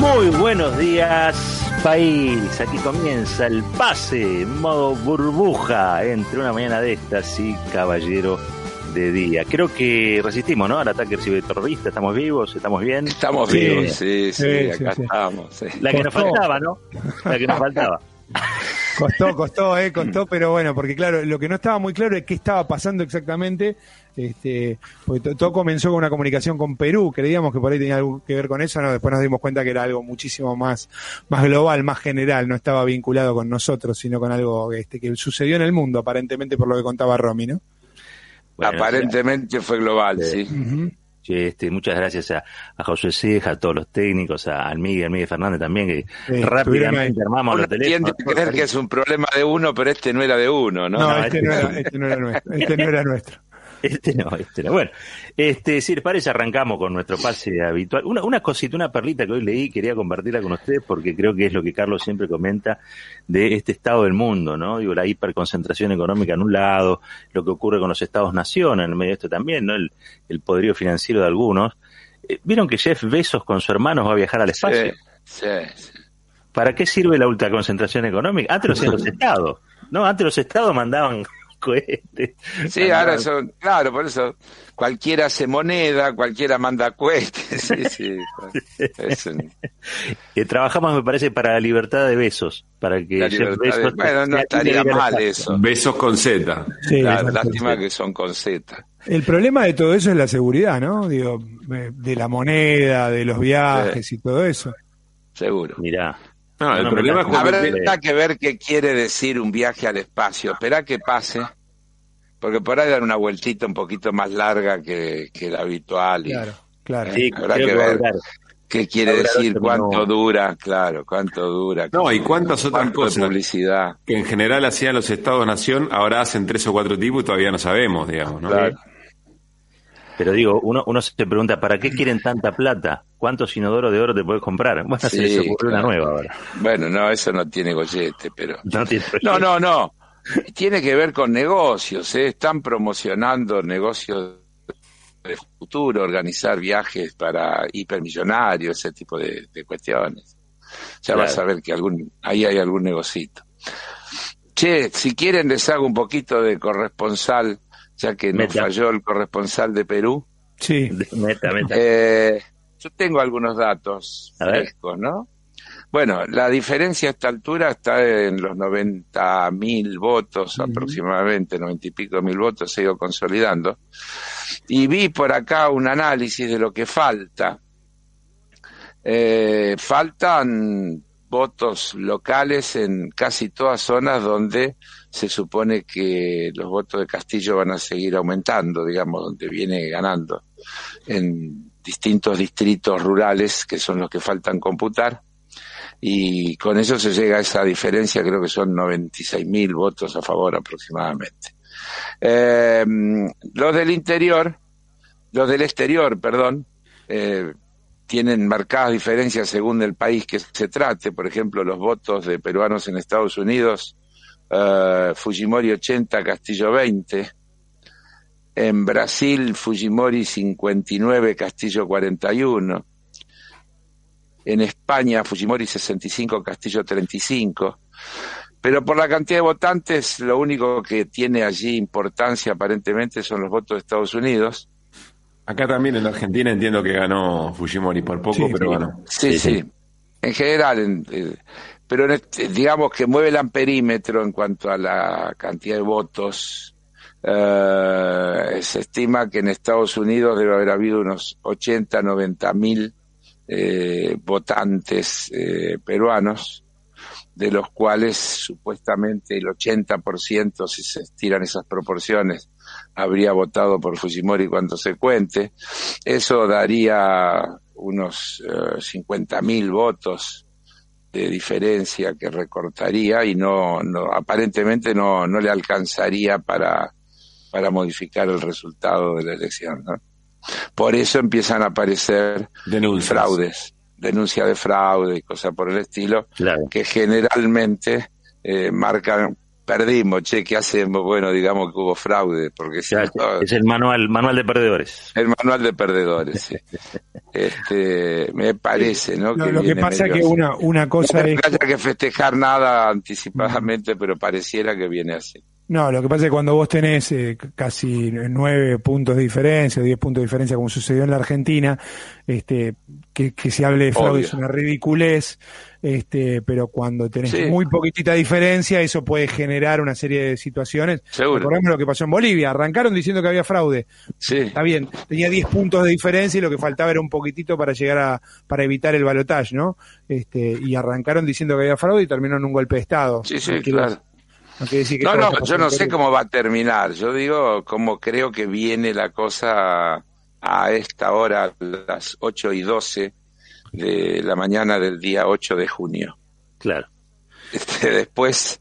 Muy buenos días, país. Aquí comienza el pase en modo burbuja entre una mañana de estas y caballero de día. Creo que resistimos, ¿no? Al ataque terrorista. ¿Estamos vivos? ¿Estamos bien? Estamos vivos, sí, acá estamos. Sí. La que nos faltaba, ¿no? La que nos faltaba. Costó, pero bueno, porque claro, lo que no estaba muy claro es qué estaba pasando exactamente, porque todo comenzó con una comunicación con Perú, creíamos que por ahí tenía algo que ver con eso, no, después nos dimos cuenta que era algo muchísimo más global, más general, no estaba vinculado con nosotros, sino con algo que sucedió en el mundo, aparentemente por lo que contaba Romy, ¿no? Bueno, aparentemente fue global, sí. Uh-huh. Muchas gracias a José Ceja, a todos los técnicos, al Miguel Fernández también, que rápidamente armamos los teléfonos. Tiene que creer que es un problema de uno, pero este no era de uno, ¿no? No, este no era nuestro. Este no. Bueno, si les parece, arrancamos con nuestro pase habitual. Una cosita, una perlita que hoy leí, quería compartirla con ustedes porque creo que es lo que Carlos siempre comenta de este estado del mundo, ¿no? Digo, la hiperconcentración económica en un lado, lo que ocurre con los estados-nación en el medio de esto también, ¿no? El poderío financiero de algunos. ¿Vieron que Jeff Bezos con su hermano va a viajar al espacio? Sí. ¿Para qué sirve la ultraconcentración económica? Antes lo hacían los estados, ¿no? Antes los estados mandaban cohetes. Sí, ahora son, claro, por eso cualquiera hace moneda, cualquiera manda cohetes. Sí. Trabajamos, me parece, para la libertad de Bezos, para que Bezos, bueno, no estaría mal eso. Besos con Z. Sí, claro, lástima que son con Z. El problema de todo eso es la seguridad, ¿no? Digo, de la moneda, de los viajes y todo eso. Seguro. Mirá. No, el problema es cuando habrá que ver qué quiere decir un viaje al espacio. Esperá que pase, porque por ahí dar una vueltita un poquito más larga que la habitual. Claro. Sí, habrá que ver qué quiere decir, cuánto dura. No, y cuántas otras cosas. Publicidad. Que en general hacían los estados-nación, ahora hacen 3 o 4 tipos y todavía no sabemos, digamos, ¿no? Claro. Pero digo, uno se pregunta, ¿para qué quieren tanta plata? ¿Cuántos inodoros de oro te puedes comprar? Bueno, se les ocurrió una nueva ahora. Bueno, no, eso no tiene gollete, pero... No. Tiene que ver con negocios, Están promocionando negocios de futuro, organizar viajes para hipermillonarios, ese tipo de cuestiones. Ya vas a ver que ahí hay algún negocito. Si quieren les hago un poquito de corresponsal, ya que nos falló el corresponsal de Perú. Sí. Meta. Yo tengo algunos datos frescos, ¿no? Bueno, la diferencia a esta altura está en los 90.000 votos, aproximadamente 90 y pico mil votos, se ha ido consolidando. Y vi por acá un análisis de lo que falta. Faltan votos locales en casi todas zonas donde se supone que los votos de Castillo van a seguir aumentando, digamos, donde viene ganando, en distintos distritos rurales, que son los que faltan computar, y con eso se llega a esa diferencia, creo que son 96.000 votos a favor aproximadamente. Los del exterior, tienen marcadas diferencias según el país que se trate. Por ejemplo, los votos de peruanos en Estados Unidos, Fujimori 80, Castillo 20. En Brasil, Fujimori 59, Castillo 41. En España, Fujimori 65, Castillo 35. Pero por la cantidad de votantes, lo único que tiene allí importancia aparentemente son los votos de Estados Unidos. Acá también en Argentina entiendo que ganó Fujimori por poco, pero ganó. Sí. En general, pero digamos que mueve el amperímetro en cuanto a la cantidad de votos. Se estima que en Estados Unidos debe haber habido unos 80, 90.000 votantes peruanos, de los cuales supuestamente el 80%, si se estiran esas proporciones, habría votado por Fujimori cuando se cuente. Eso daría unos 50.000 votos de diferencia que recortaría y no aparentemente no le alcanzaría para modificar el resultado de la elección, ¿no? Por eso empiezan a aparecer denuncias de fraude y cosas por el estilo, claro, que generalmente marcan perdimos, che, ¿qué hacemos? Bueno, digamos que hubo fraude, porque si Ya, no, es el manual de perdedores. el manual de perdedores, sí. Me parece, ¿no? Lo que pasa es que así. una cosa No es... que haya que festejar nada anticipadamente, pero pareciera que viene así. No, lo que pasa es que cuando vos tenés casi 9 puntos de diferencia, 10 puntos de diferencia, como sucedió en la Argentina, que se hable de fraude Obvio. es una ridiculez, pero cuando tenés Sí. muy poquitita diferencia, eso puede generar una serie de situaciones. Seguro. Recordemos lo que pasó en Bolivia, arrancaron diciendo que había fraude. Sí. Está bien, tenía 10 puntos de diferencia y lo que faltaba era un poquitito para llegar para evitar el balotaje, ¿no? Y arrancaron diciendo que había fraude y terminó en un golpe de Estado. Sí, No quiere- claro. no quiere decir que No, todo no, esto pasó yo en no sé Perú. cómo va a terminar. Yo digo cómo creo que viene la cosa a esta hora, a las 8:12 de la mañana del día 8 de junio. Claro. Después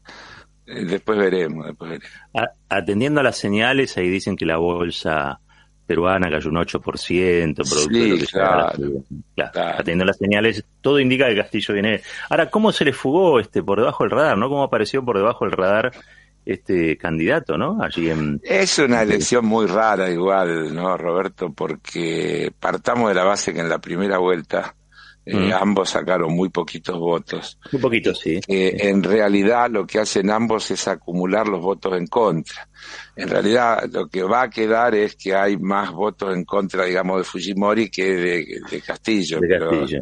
veremos. Atendiendo a las señales, ahí dicen que la bolsa peruana cayó un 8%, producto Sí, de lo que se da la claro, subida. Claro. claro. Atendiendo a las señales, todo indica que Castillo viene. Ahora, ¿cómo se le fugó por debajo del radar, no? ¿Cómo apareció por debajo del radar este candidato, no? Allí en... Es una elección muy rara igual, ¿no, Roberto? Porque partamos de la base que en la primera vuelta ambos sacaron muy poquitos votos. Un poquito, sí. En realidad lo que hacen ambos es acumular los votos en contra. En realidad lo que va a quedar es que hay más votos en contra, digamos, de Fujimori que de Castillo. De Castillo.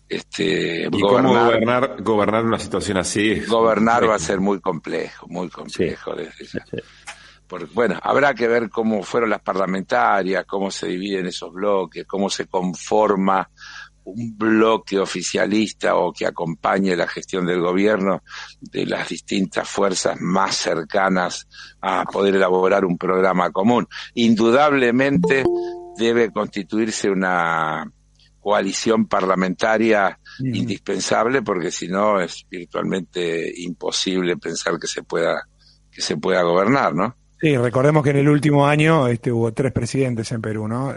¿Y cómo gobernar una situación así? Gobernar va a ser muy complejo Sí. desde ya. Sí. Porque, bueno, habrá que ver cómo fueron las parlamentarias, cómo se dividen esos bloques, cómo se conforma un bloque oficialista o que acompañe la gestión del gobierno de las distintas fuerzas más cercanas a poder elaborar un programa común. Indudablemente debe constituirse una coalición parlamentaria indispensable, porque si no es virtualmente imposible pensar que se pueda gobernar, ¿no? Sí, recordemos que en el último año hubo 3 presidentes en Perú, ¿no?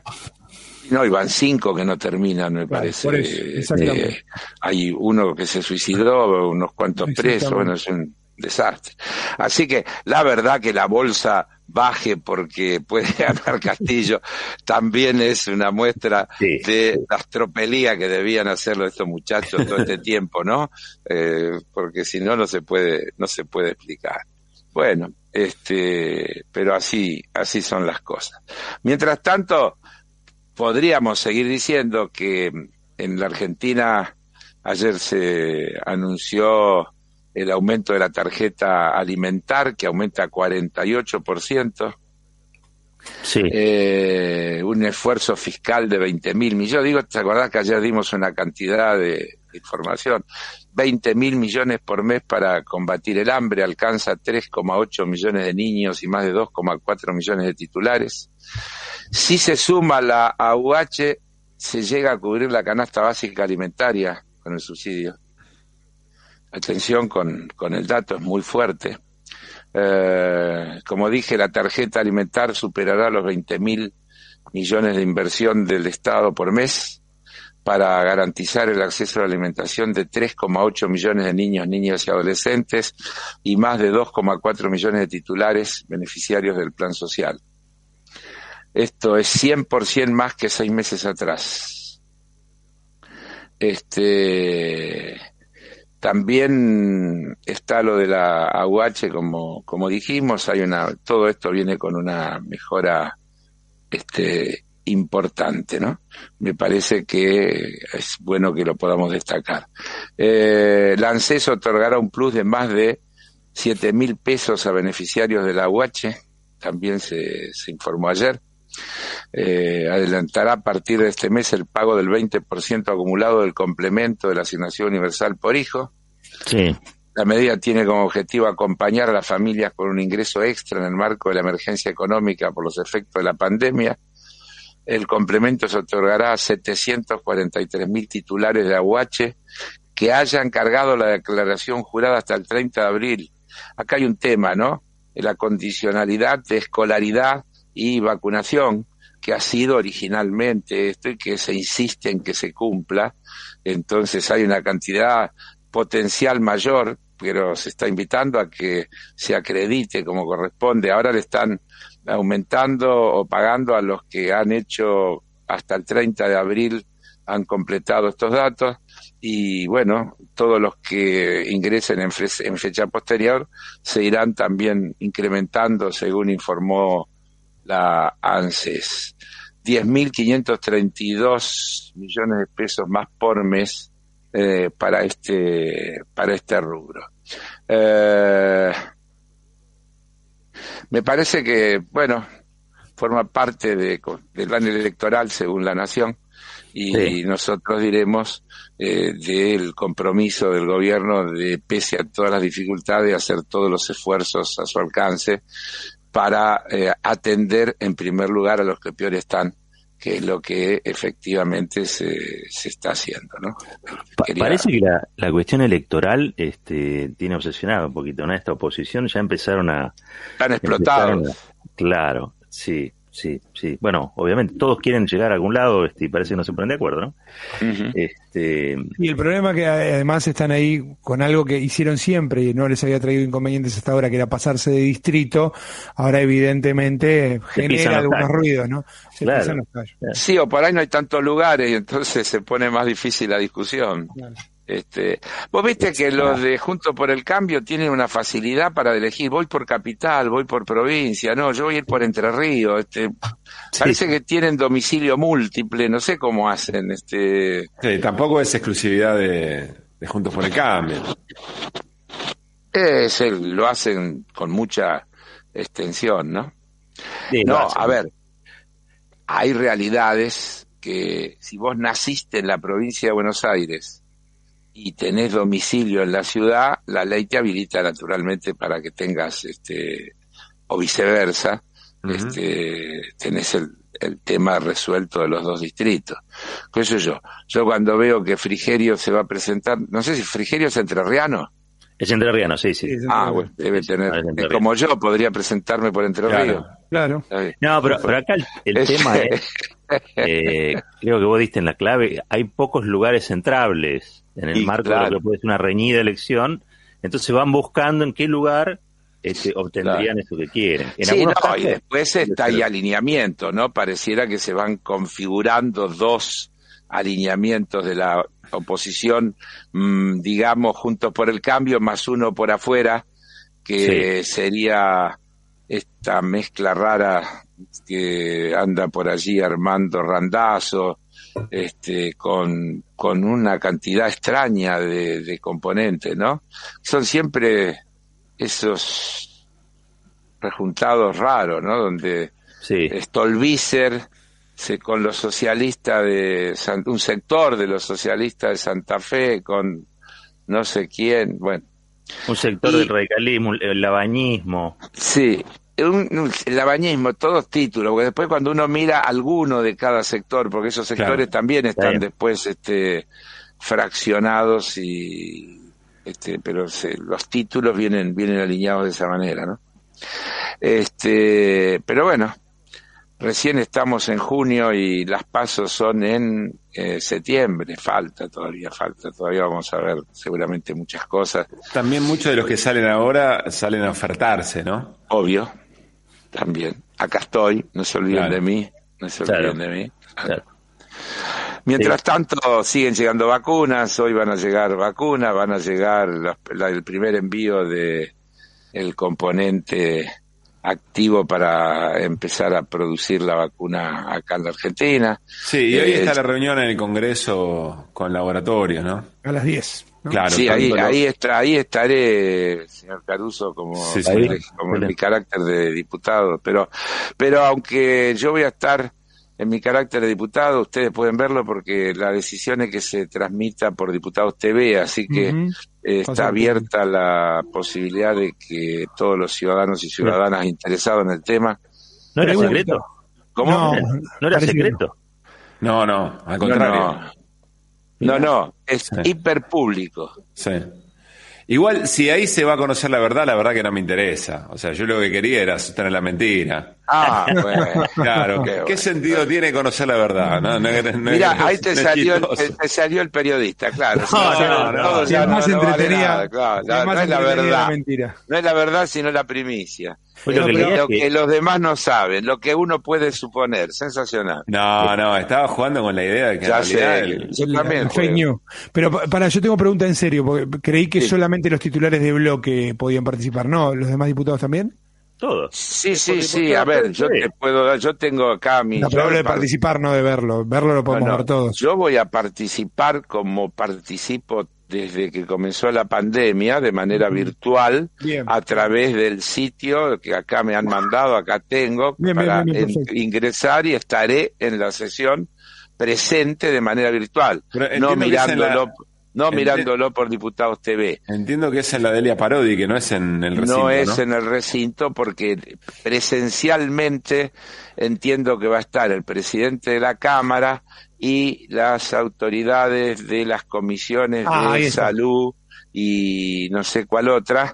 No, y van 5 que no terminan, me Claro, parece. por eso, exactamente. Hay uno que se suicidó, unos cuantos presos, bueno, es un desastre. Así que la verdad que la bolsa baje porque puede ganar Castillo también es una muestra de la tropelía que debían hacerlo estos muchachos todo este tiempo, ¿no? Porque si no, no se puede explicar. Bueno, pero así son las cosas. Mientras tanto, podríamos seguir diciendo que en la Argentina ayer se anunció el aumento de la tarjeta alimentar, que aumenta a 48%. Sí. Un esfuerzo fiscal de 20.000 millones. Digo, ¿te acordás que ayer dimos una cantidad de información? 20.000 millones por mes para combatir el hambre, alcanza 3,8 millones de niños y más de 2,4 millones de titulares. Si se suma la AUH, se llega a cubrir la canasta básica alimentaria con el subsidio. Atención con el dato, es muy fuerte. Como dije, la tarjeta alimentar superará los 20.000 millones de inversión del Estado por mes para garantizar el acceso a la alimentación de 3,8 millones de niños, niñas y adolescentes y más de 2,4 millones de titulares beneficiarios del plan social. Esto es 100% más que 6 meses atrás. También está lo de la AUH, como dijimos, todo esto viene con una mejora importante, ¿no? Me parece que es bueno que lo podamos destacar. La ANSES otorgará un plus de más de 7.000 pesos a beneficiarios de la AUH, también se informó ayer. Adelantará a partir de este mes el pago del 20% acumulado del complemento de la asignación universal por hijo. Sí. La medida tiene como objetivo acompañar a las familias con un ingreso extra en el marco de la emergencia económica por los efectos de la pandemia. El complemento se otorgará a 743.000 titulares de AUH que hayan cargado la declaración jurada hasta el 30 de abril. Acá hay un tema, ¿no? La condicionalidad de escolaridad y vacunación, que ha sido originalmente esto y que se insiste en que se cumpla. Entonces hay una cantidad potencial mayor pero se está invitando a que se acredite como corresponde. Ahora le están aumentando o pagando a los que han hecho hasta el 30 de abril, han completado estos datos, y bueno, todos los que ingresen en fecha posterior se irán también incrementando, según informó la ANSES. 10.532 millones de pesos más por mes para este rubro. Me parece que, bueno, forma parte del plan electoral según La Nación, y sí, nosotros diremos del compromiso del gobierno de, pese a todas las dificultades, hacer todos los esfuerzos a su alcance para atender en primer lugar a los que peor están, que es lo que efectivamente se está haciendo, ¿no? Parece que la cuestión electoral tiene obsesionado un poquito, ¿no? Esta oposición ya empezaron a... Están explotados. Claro, sí. Bueno, obviamente todos quieren llegar a algún lado y parece que no se ponen de acuerdo, ¿no? Uh-huh. Y el problema es que además están ahí con algo que hicieron siempre y no les había traído inconvenientes hasta ahora, que era pasarse de distrito. Ahora evidentemente genera algunos ruidos, ¿no? Se pisan los callos. Sí, o por ahí no hay tantos lugares y entonces se pone más difícil la discusión. Claro. Vos viste que los de Juntos por el Cambio tienen una facilidad para elegir, voy por capital, voy por provincia, no, yo voy a ir por Entre Ríos, parece que tienen domicilio múltiple, no sé cómo hacen, Sí, tampoco es exclusividad de Juntos por el Cambio. Lo hacen con mucha extensión, ¿no? Sí, no, a ver, hay realidades que si vos naciste en la provincia de Buenos Aires y tenés domicilio en la ciudad, la ley te habilita naturalmente para que tengas, o viceversa, uh-huh, tenés el tema resuelto de los dos distritos. ¿Qué sé yo? Yo cuando veo que Frigerio se va a presentar, no sé si Frigerio es entrerriano. Es entrerriano, sí. Bueno, debe tener. Como yo podría presentarme por Entre Ríos. Claro. No, pero acá el tema es, creo que vos diste en la clave, hay pocos lugares entrables en el marco de lo que puede ser una reñida elección, entonces van buscando en qué lugar obtendrían eso que quieren. Y después hay alineamiento, ¿no? Pareciera que se van configurando dos alineamientos de la oposición, digamos, Juntos por el Cambio, más uno por afuera, que sería esta mezcla rara que anda por allí Armando Randazzo, con una cantidad extraña de componentes, ¿no? Son siempre esos rejuntados raros, ¿no? Donde Stolbizer con los socialistas un sector de los socialistas de Santa Fe, con no sé quién, bueno. Un sector del radicalismo, el labañismo. Sí, el labañismo, todos títulos, porque después cuando uno mira alguno de cada sector, porque esos sectores también están después fraccionados pero los títulos vienen alineados de esa manera, ¿no? Pero bueno, recién estamos en junio y las pasos son en septiembre, falta todavía vamos a ver seguramente muchas cosas. También muchos de los que salen ahora salen a ofertarse, ¿no? Obvio, también. Acá estoy, no se olviden de mí, Claro. Mientras tanto siguen llegando vacunas, hoy van a llegar vacunas, van a llegar el primer envío de el componente activo para empezar a producir la vacuna acá en la Argentina. Sí, y hoy está la reunión en el Congreso con laboratorios, ¿no? A las 10. ¿no? Claro. Sí, ahí estaré, señor Caruso, como en mi carácter de diputado, pero aunque yo voy a estar en mi carácter de diputado, ustedes pueden verlo porque la decisión es que se transmita por Diputados TV, así que está abierta la posibilidad de que todos los ciudadanos y ciudadanas interesados en el tema... ¿No era secreto? ¿Cómo? ¿No era secreto? No, al contrario. No, es hiperpúblico. Sí. Igual, si ahí se va a conocer la verdad que no me interesa. O sea, yo lo que quería era sostener la mentira. Bueno. Claro, Qué ¿qué bueno. sentido tiene conocer la verdad? Mira, ahí te salió el periodista, claro. Todo Si ya es más no vale entretenida, nada, claro. si es más No es la entretenida verdad. la mentira. No es la verdad, sino la primicia. Pues lo que leía Lo es que- que los demás no saben, lo que uno puede suponer. Sensacional. No, estaba jugando con la idea de que Ya en realidad sé. Yo también La fake juego. news. Pero yo tengo pregunta en serio, porque creí que solamente los titulares de bloque podían participar, ¿no? ¿Los demás diputados también? Todo. Sí, a ver, yo tengo acá mi... No, pero hablo de participar, no de verlo. Verlo lo podemos ver todos. Yo voy a participar como participo desde que comenzó la pandemia, de manera virtual, Bien. a través del sitio que acá me han mandado, acá tengo, Bien, para perfecto. ingresar y estaré en la sesión presente de manera virtual, Pero no entiendo que es en mirándolo por Diputados TV. Entiendo que es en la Delia Parodi, que no es en el recinto, No es ¿no? en el recinto porque presencialmente entiendo que va a estar el presidente de la Cámara y las autoridades de las comisiones ahí de está. salud y no sé cuál otra,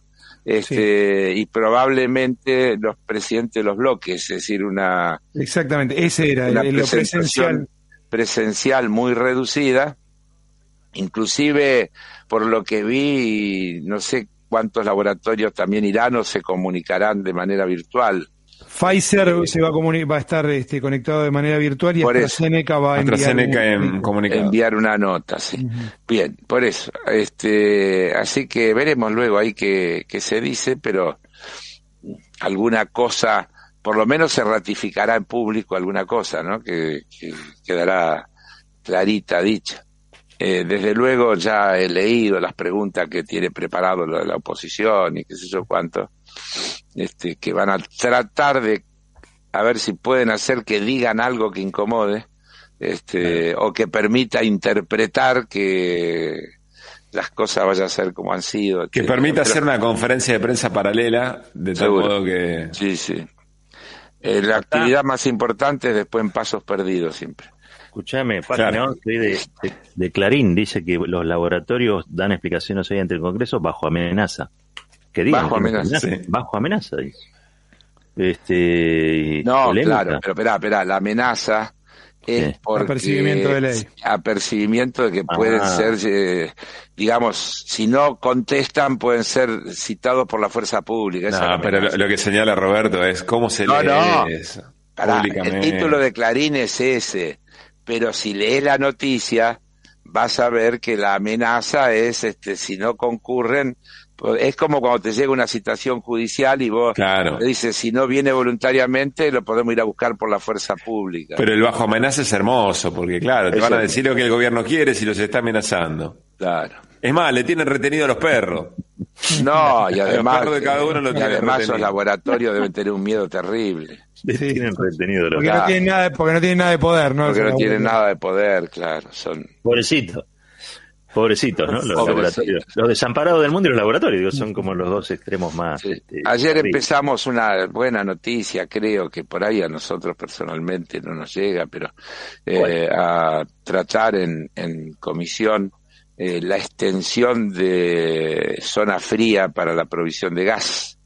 y probablemente los presidentes de los bloques, es decir, una Exactamente, ese era, una lo presencial. presencial muy reducida, inclusive por lo que vi, no sé cuántos laboratorios también irán o se comunicarán de manera virtual. Pfizer se va a estar conectado de manera virtual y Por eso. AstraZeneca va a AstraZeneca en comunicado. Enviar una nota, sí. Bien, por eso. Así que veremos luego ahí qué se dice, pero alguna cosa, por lo menos se ratificará en público alguna cosa, ¿no? Que quedará clarita dicha. Desde luego ya he leído las preguntas que tiene preparado la oposición y qué sé yo cuánto, que van a tratar de a ver si pueden hacer que digan algo que incomode, o que permita interpretar que las cosas vayan a ser como han sido. Que permita hacer una conferencia de prensa paralela, de tal Seguro. modo que... Sí. La actividad más importante es después en pasos perdidos siempre. Escuchame, página 11 de Clarín dice que los laboratorios dan explicaciones hoy ante el Congreso bajo amenaza. ¿Qué digo? Bajo amenaza, sí. Bajo amenaza, dice. No, polémica. claro, pero espera, la amenaza es porque apercibimiento de ley. Apercibimiento de que pueden ser, digamos, si no contestan pueden ser citados por la fuerza pública. Esa es la pero amenaza. lo que señala Roberto es cómo se lee eso públicamente. El título de Clarín es ese, pero si lees la noticia vas a ver que la amenaza es, si no concurren, es como cuando te llega una citación judicial y vos le dices, si no viene voluntariamente, lo podemos ir a buscar por la fuerza pública. Pero el bajo amenaza es hermoso, porque claro, te van a decir lo que el gobierno quiere si los está amenazando. Claro. Es más, le tienen retenido a los perros. No, y además, los perros de cada uno lo tienen además retenido. esos laboratorios deben tener un miedo terrible. Tienen retenido los Porque no tienen nada de poder, ¿no? Porque no tienen nada de poder, claro. Son Pobrecitos, ¿no? Los laboratorios. Los desamparados del mundo y los laboratorios, digo, son como los dos extremos más. Sí. Ayer empezamos una buena noticia, creo que por ahí a nosotros personalmente no nos llega, pero a tratar en comisión la extensión de zona fría para la provisión de gas.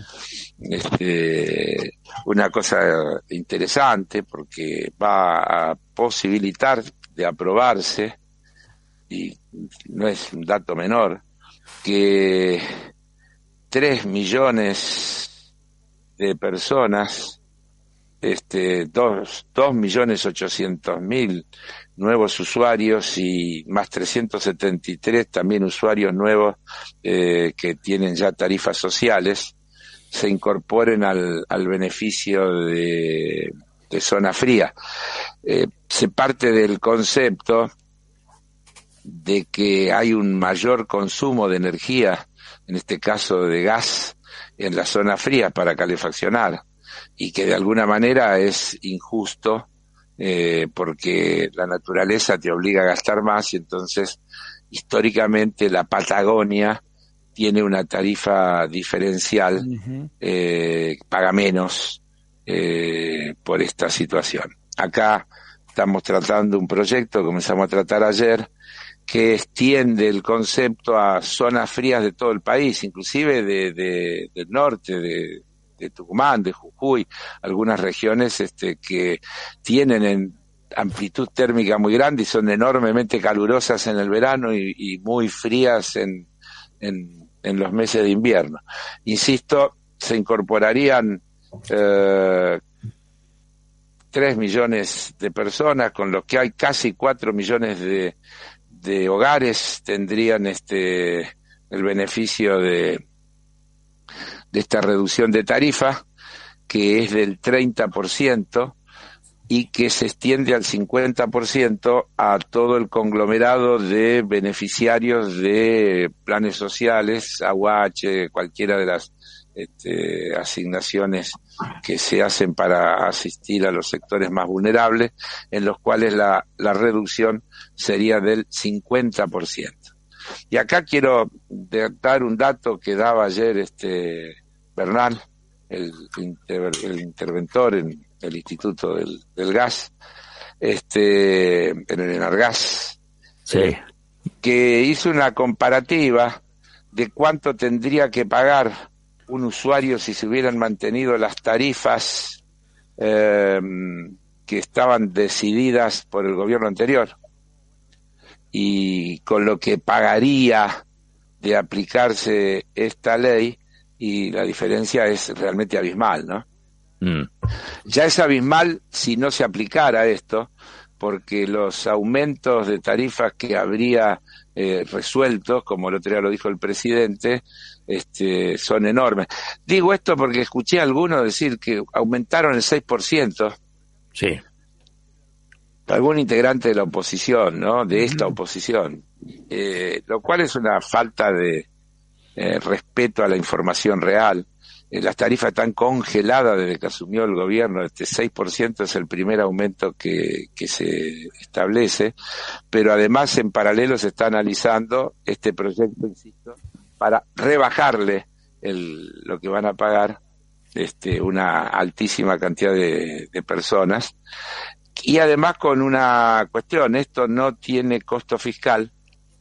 Una cosa interesante porque va a posibilitar de aprobarse, y no es un dato menor, que 3 millones de personas, 2.800.000 nuevos usuarios y más 373 también usuarios nuevos que tienen ya tarifas sociales, se incorporen al beneficio de zona fría. Se parte del concepto de que hay un mayor consumo de energía, en este caso de gas, en la zona fría para calefaccionar, y que de alguna manera es injusto porque la naturaleza te obliga a gastar más y entonces históricamente la Patagonia tiene una tarifa diferencial, paga menos por esta situación. Acá estamos tratando un proyecto, comenzamos a tratar ayer, que extiende el concepto a zonas frías de todo el país, inclusive del norte, de Tucumán, de Jujuy, algunas regiones que tienen en amplitud térmica muy grande y son enormemente calurosas en el verano y muy frías en los meses de invierno. Insisto, se incorporarían 3 millones de personas, con lo que hay casi 4 millones de hogares tendrían el beneficio de esta reducción de tarifa, que es del 30% y que se extiende al 50% a todo el conglomerado de beneficiarios de planes sociales, AUH, cualquiera de las asignaciones que se hacen para asistir a los sectores más vulnerables, en los cuales la reducción sería del 50%. Y acá quiero dar un dato que daba ayer Bernal, el interventor en el Instituto del Gas, en el Enargas, sí, que hizo una comparativa de cuánto tendría que pagar un usuario si se hubieran mantenido las tarifas que estaban decididas por el gobierno anterior, y con lo que pagaría de aplicarse esta ley, y la diferencia es realmente abismal, ¿no? Ya es abismal si no se aplicara esto, porque los aumentos de tarifas que habría resueltos, como el otro día lo dijo el presidente, son enormes. Digo esto porque escuché a algunos decir que aumentaron el 6%. Sí. Algún integrante de la oposición, ¿no? De esta oposición. Lo cual es una falta de respeto a la información real. Las tarifas están congeladas desde que asumió el gobierno. 6% es el primer aumento que se establece, pero además en paralelo se está analizando este proyecto, insisto, para rebajarle lo que van a pagar una altísima cantidad de personas. Y además con una cuestión, esto no tiene costo fiscal,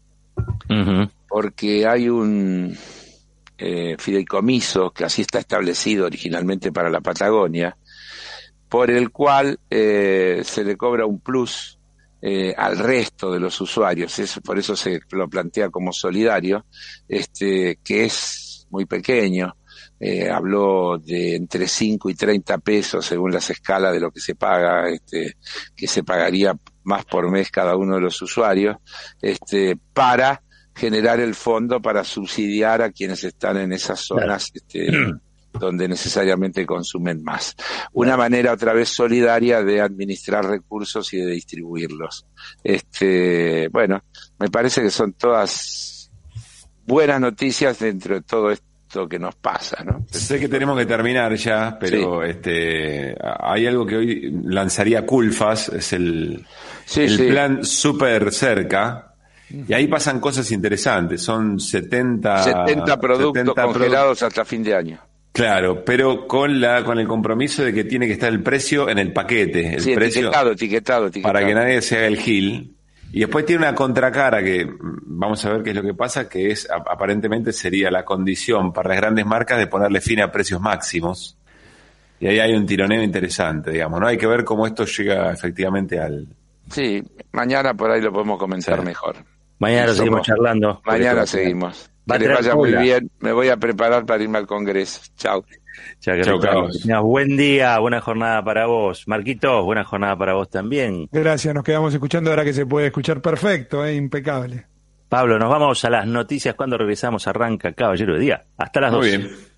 porque hay un fideicomiso, que así está establecido originalmente para la Patagonia, por el cual se le cobra un plus al resto de los usuarios. Por eso se lo plantea como solidario, que es muy pequeño. Habló de entre 5 y 30 pesos según las escalas de lo que se paga, que se pagaría más por mes cada uno de los usuarios, para generar el fondo para subsidiar a quienes están en esas zonas donde necesariamente consumen más. Una manera otra vez solidaria de administrar recursos y de distribuirlos. Bueno, me parece que son todas buenas noticias dentro de todo esto que nos pasa, ¿no? Sé que tenemos que terminar ya, pero sí. Hay algo que hoy lanzaría Culfas, es el plan Súper Cerca. Y ahí pasan cosas interesantes, son 70 productos congelados hasta fin de año. Claro, pero con el compromiso de que tiene que estar el precio en el paquete, el precio etiquetado. Para que nadie se haga el gil. Y después tiene una contracara que vamos a ver qué es lo que pasa, que es aparentemente sería la condición para las grandes marcas de ponerle fin a precios máximos. Y ahí hay un tironeo interesante, digamos, ¿no? Hay que ver cómo esto llega efectivamente al... Sí, mañana por ahí lo podemos comentar mejor. Mañana lo seguimos charlando. Mañana seguimos. Que les vaya muy bien. Me voy a preparar para irme al Congreso. Chau. Chao, Carlos. Buen día, buena jornada para vos. Marquitos, buena jornada para vos también. Gracias, nos quedamos escuchando ahora que se puede escuchar perfecto, impecable. Pablo, nos vamos a las noticias. Cuando regresamos arranca Caballero de Día. Hasta las 12. Muy bien.